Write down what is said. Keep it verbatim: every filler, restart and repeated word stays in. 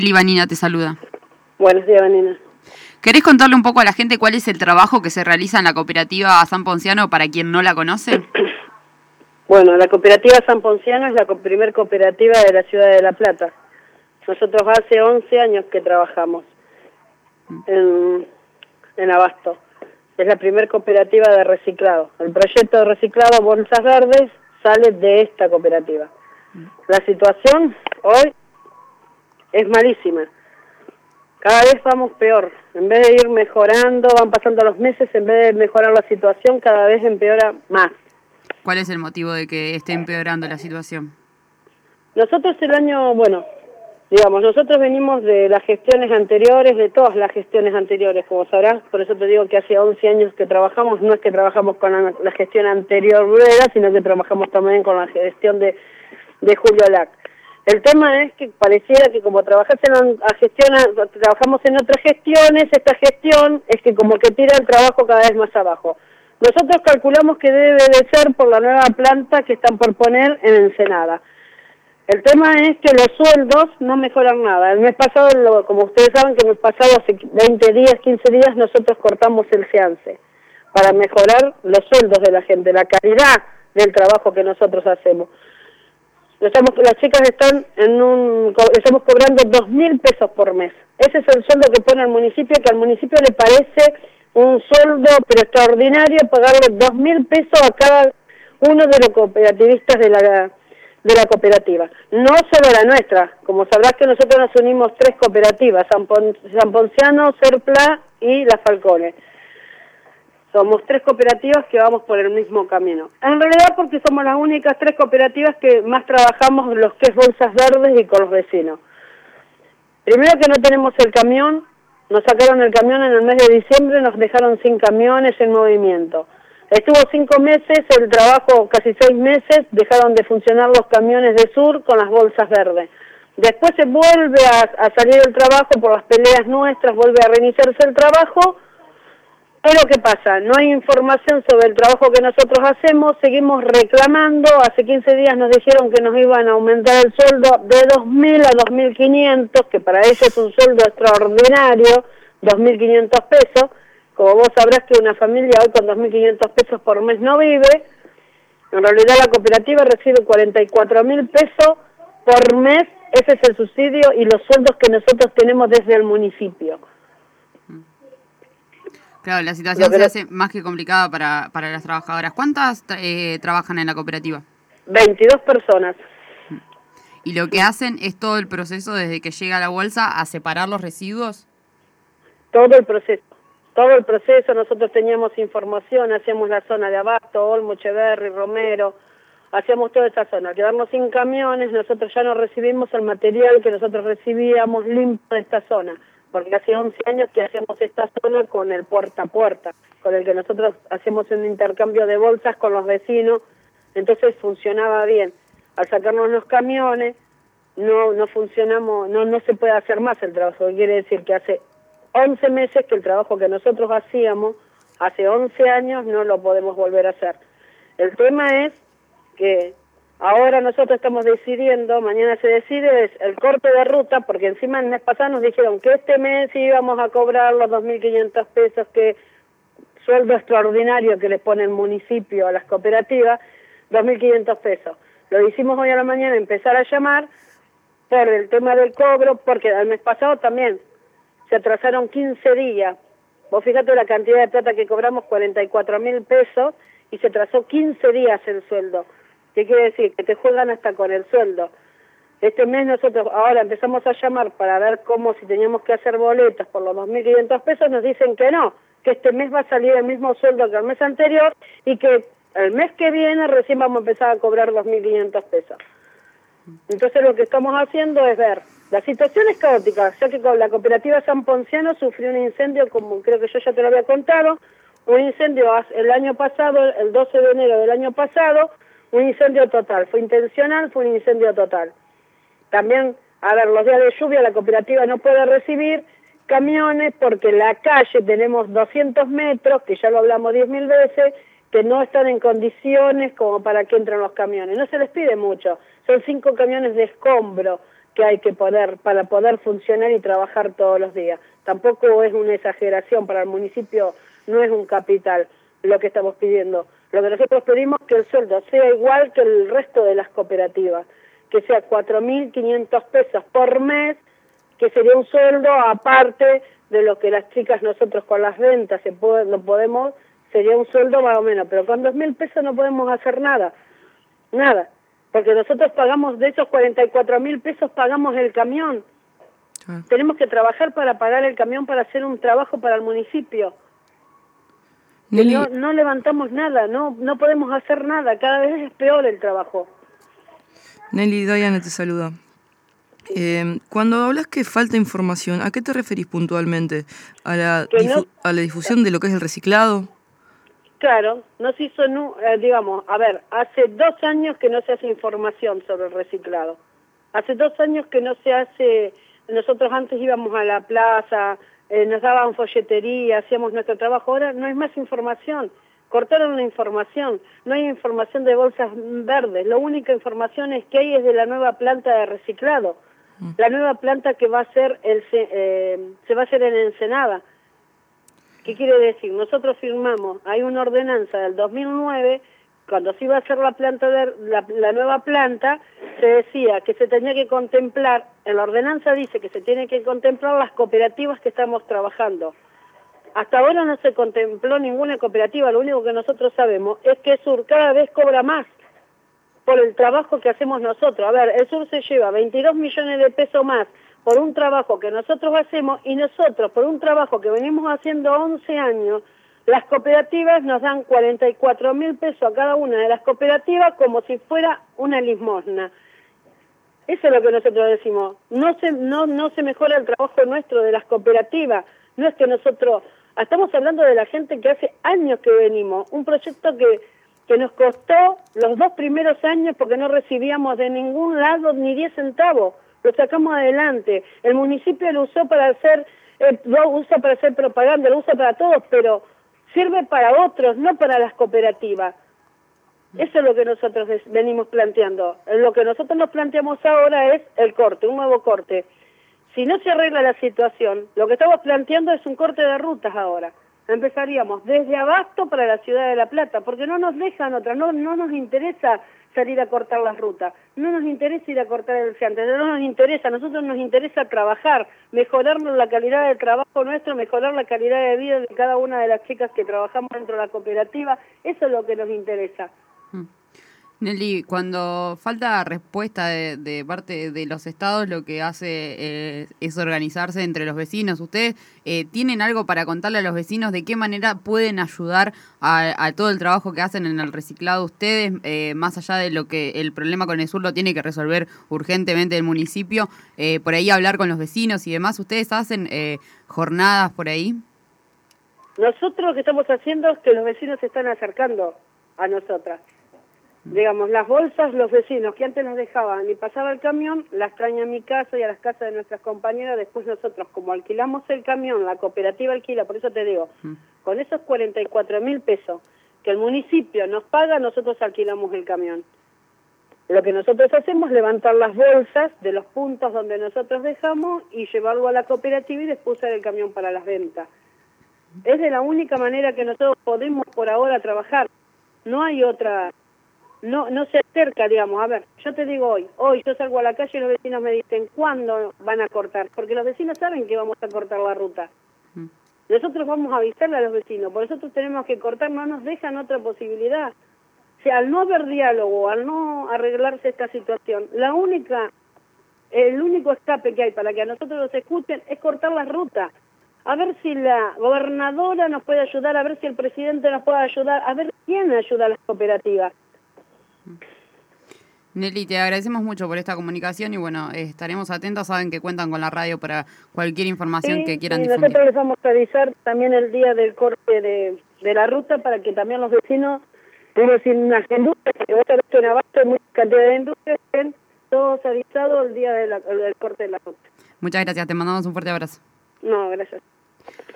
Vanina te saluda. Buenos días, Vanina. ¿Querés contarle un poco a la gente cuál es el trabajo que se realiza en la cooperativa San Ponciano para quien no la conoce? Bueno, la cooperativa San Ponciano es la co primer cooperativa de la ciudad de La Plata. Nosotros hace once años que trabajamos en, en Abasto. Es la primer cooperativa de reciclado. El proyecto de reciclado Bolsas Verdes sale de esta cooperativa. La situación hoy es malísima. Cada vez vamos peor. En vez de ir mejorando, van pasando los meses, en vez de mejorar la situación, cada vez empeora más. ¿Cuál es el motivo de que esté empeorando la situación? Nosotros el año, bueno, digamos, nosotros venimos de las gestiones anteriores, de todas las gestiones anteriores, como sabrás, por eso te digo que hace once años que trabajamos, no es que trabajamos con la, la gestión anterior, sino que trabajamos también con la gestión de, de Julio Lac. El tema es que pareciera que como trabajas en la gestión, trabajamos en otras gestiones, esta gestión es que como que tira el trabajo cada vez más abajo. Nosotros calculamos que debe de ser por la nueva planta que están por poner en Ensenada. El tema es que los sueldos no mejoran nada. El mes pasado, como ustedes saben, que el mes pasado, hace veinte días, quince días, nosotros cortamos el SEANSE para mejorar los sueldos de la gente, la calidad del trabajo que nosotros hacemos. Estamos, las chicas están en un, estamos cobrando dos mil pesos por mes. Ese es el sueldo que pone el municipio, que al municipio le parece un sueldo pero extraordinario pagarle dos mil pesos a cada uno de los cooperativistas de la de la cooperativa. No solo la nuestra, como sabrás que nosotros nos unimos tres cooperativas, San, Pon, San Ponciano, Serpla y Las Falcones. Somos tres cooperativas que vamos por el mismo camino. En realidad porque somos las únicas tres cooperativas que más trabajamos los que es Bolsas Verdes y con los vecinos. Primero que no tenemos el camión, nos sacaron el camión en el mes de diciembre, nos dejaron sin camiones en movimiento. Estuvo cinco meses el trabajo, casi seis meses, dejaron de funcionar los camiones de Sur con las Bolsas Verdes. Después se vuelve a, a salir el trabajo por las peleas nuestras, vuelve a reiniciarse el trabajo. Pero ¿qué pasa? No hay información sobre el trabajo que nosotros hacemos, seguimos reclamando, hace quince días nos dijeron que nos iban a aumentar el sueldo de dos mil a dos mil quinientos, que para ellos es un sueldo extraordinario, dos mil quinientos pesos, como vos sabrás que una familia hoy con dos mil quinientos pesos por mes no vive, en realidad la cooperativa recibe cuarenta y cuatro mil pesos por mes, ese es el subsidio y los sueldos que nosotros tenemos desde el municipio. Claro, la situación se hace más que complicada para, para las trabajadoras. ¿Cuántas eh, trabajan en la cooperativa? veintidós personas. ¿Y lo que hacen es todo el proceso desde que llega la bolsa a separar los residuos? Todo el proceso. Todo el proceso. Nosotros teníamos información, hacíamos la zona de Abasto, Olmo, Echeverri, Romero, hacíamos toda esa zona. Al quedarnos sin camiones, nosotros ya no recibimos el material que nosotros recibíamos limpio de esta zona. Porque hace once años que hacemos esta zona con el puerta a puerta, con el que nosotros hacemos un intercambio de bolsas con los vecinos, entonces funcionaba bien. Al sacarnos los camiones, no no funcionamos, no no se puede hacer más el trabajo, quiere decir que hace once meses que el trabajo que nosotros hacíamos, hace once años, no lo podemos volver a hacer. El tema es que ahora nosotros estamos decidiendo, mañana se decide, es el corte de ruta, porque encima el mes pasado nos dijeron que este mes íbamos a cobrar los dos mil quinientos pesos, que sueldo extraordinario que le pone el municipio a las cooperativas, dos mil quinientos pesos. Lo hicimos hoy a la mañana, empezar a llamar por el tema del cobro, porque el mes pasado también se atrasaron quince días. Vos fíjate la cantidad de plata que cobramos, cuarenta y cuatro mil pesos, y se atrasó quince días el sueldo. ¿Qué quiere decir? Que te juegan hasta con el sueldo. Este mes nosotros ahora empezamos a llamar para ver cómo, si teníamos que hacer boletas por los dos mil quinientos pesos, nos dicen que no, que este mes va a salir el mismo sueldo que el mes anterior y que el mes que viene recién vamos a empezar a cobrar dos mil quinientos pesos. Entonces lo que estamos haciendo es ver, la situación es caótica, ya que con la cooperativa San Ponciano sufrió un incendio, como creo que yo ya te lo había contado, un incendio el año pasado, el doce de enero del año pasado, un incendio total, fue intencional, fue un incendio total. También, a ver, los días de lluvia la cooperativa no puede recibir camiones porque en la calle tenemos doscientos metros, que ya lo hablamos diez mil veces, que no están en condiciones como para que entren los camiones. No se les pide mucho, son cinco camiones de escombro, que hay que poner para poder funcionar y trabajar todos los días. Tampoco es una exageración, para el municipio no es un capital lo que estamos pidiendo. Lo que nosotros pedimos es que el sueldo sea igual que el resto de las cooperativas, que sea cuatro mil quinientos pesos por mes, que sería un sueldo aparte de lo que las chicas nosotros con las ventas se puede, lo podemos, sería un sueldo más o menos, pero con dos mil pesos no podemos hacer nada, nada, porque nosotros pagamos de esos cuarenta y cuatro mil pesos, pagamos el camión. Ah. Tenemos que trabajar para pagar el camión para hacer un trabajo para el municipio. Nelly... No, no levantamos nada, no, no podemos hacer nada, cada vez es peor el trabajo. Nelly, Diana te saluda. Eh, cuando hablas que falta información, ¿a qué te referís puntualmente? ¿A la, difu no, a la difusión de lo que es el reciclado? Claro, no se hizo, eh, digamos, a ver, hace dos años que no se hace información sobre el reciclado. Hace dos años que no se hace, nosotros antes íbamos a la plaza, eh, nos daban folletería, hacíamos nuestro trabajo, ahora no hay más información. Cortaron la información, no hay información de bolsas verdes, la única información es que hay es de la nueva planta de reciclado, mm. la nueva planta que va a ser el eh, se va a hacer en Ensenada. ¿Qué quiere decir? Nosotros firmamos, hay una ordenanza del dos mil nueve, cuando se iba a hacer la planta de, la, la nueva planta, se decía que se tenía que contemplar, en la ordenanza dice que se tiene que contemplar las cooperativas que estamos trabajando. Hasta ahora no se contempló ninguna cooperativa, lo único que nosotros sabemos es que Sur cada vez cobra más por el trabajo que hacemos nosotros. A ver, el Sur se lleva veintidós millones de pesos más por un trabajo que nosotros hacemos y nosotros por un trabajo que venimos haciendo once años, las cooperativas nos dan cuarenta y cuatro mil pesos a cada una de las cooperativas como si fuera una limosna. Eso es lo que nosotros decimos, no se, no, no se mejora el trabajo nuestro de las cooperativas, no es que nosotros... Estamos hablando de la gente que hace años que venimos, un proyecto que, que nos costó los dos primeros años porque no recibíamos de ningún lado ni diez centavos, lo sacamos adelante, el municipio lo usó para hacer, eh, lo usa para hacer propaganda, lo usa para todos, pero sirve para otros, no para las cooperativas. Eso es lo que nosotros venimos planteando. Lo que nosotros nos planteamos ahora es el corte, un nuevo corte. Si no se arregla la situación, lo que estamos planteando es un corte de rutas ahora. Empezaríamos desde Abasto para la ciudad de La Plata, porque no nos dejan otra, no, no nos interesa salir a cortar las rutas, no nos interesa ir a cortar el fiante, no nos interesa, a nosotros nos interesa trabajar, mejorar la calidad del trabajo nuestro, mejorar la calidad de vida de cada una de las chicas que trabajamos dentro de la cooperativa, eso es lo que nos interesa. Mm. Nelly, cuando falta respuesta de, de parte de los estados, lo que hace eh, es organizarse entre los vecinos. ¿Ustedes eh, tienen algo para contarle a los vecinos de qué manera pueden ayudar a, a todo el trabajo que hacen en el reciclado ustedes, eh, más allá de lo que el problema con el sur lo tiene que resolver urgentemente el municipio, eh, por ahí hablar con los vecinos y demás? ¿Ustedes hacen eh, jornadas por ahí? Nosotros lo que estamos haciendo es que los vecinos se están acercando a nosotras. Digamos, las bolsas, los vecinos que antes nos dejaban y pasaba el camión, las traen a mi casa y a las casas de nuestras compañeras. Después nosotros, como alquilamos el camión, la cooperativa alquila, por eso te digo, mm. con esos cuarenta y cuatro mil pesos que el municipio nos paga, nosotros alquilamos el camión. Lo que nosotros hacemos es levantar las bolsas de los puntos donde nosotros dejamos y llevarlo a la cooperativa y después usar el camión para las ventas. Es de la única manera que nosotros podemos por ahora trabajar. No hay otra... No no se acerca, digamos, a ver, yo te digo hoy, hoy yo salgo a la calle y los vecinos me dicen, ¿cuándo van a cortar? Porque los vecinos saben que vamos a cortar la ruta. Mm. Nosotros vamos a avisarle a los vecinos, por eso nosotros tenemos que cortar, no nos dejan otra posibilidad. O sea, al no haber diálogo, al no arreglarse esta situación, la única, el único escape que hay para que a nosotros nos escuchen es cortar la ruta. A ver si la gobernadora nos puede ayudar, a ver si el presidente nos puede ayudar, a ver quién ayuda a las cooperativas. Nelly, te agradecemos mucho por esta comunicación y bueno, eh, estaremos atentos, saben que cuentan con la radio para cualquier información sí, que quieran sí, difundir. Nosotros les vamos a avisar también el día del corte de, de la ruta para que también los vecinos, pero sin las industrias, que va a estar en Abasto, hay mucha cantidad de industrias, estén todos avisados el día de la, del corte de la ruta. Muchas gracias, te mandamos un fuerte abrazo. No, gracias.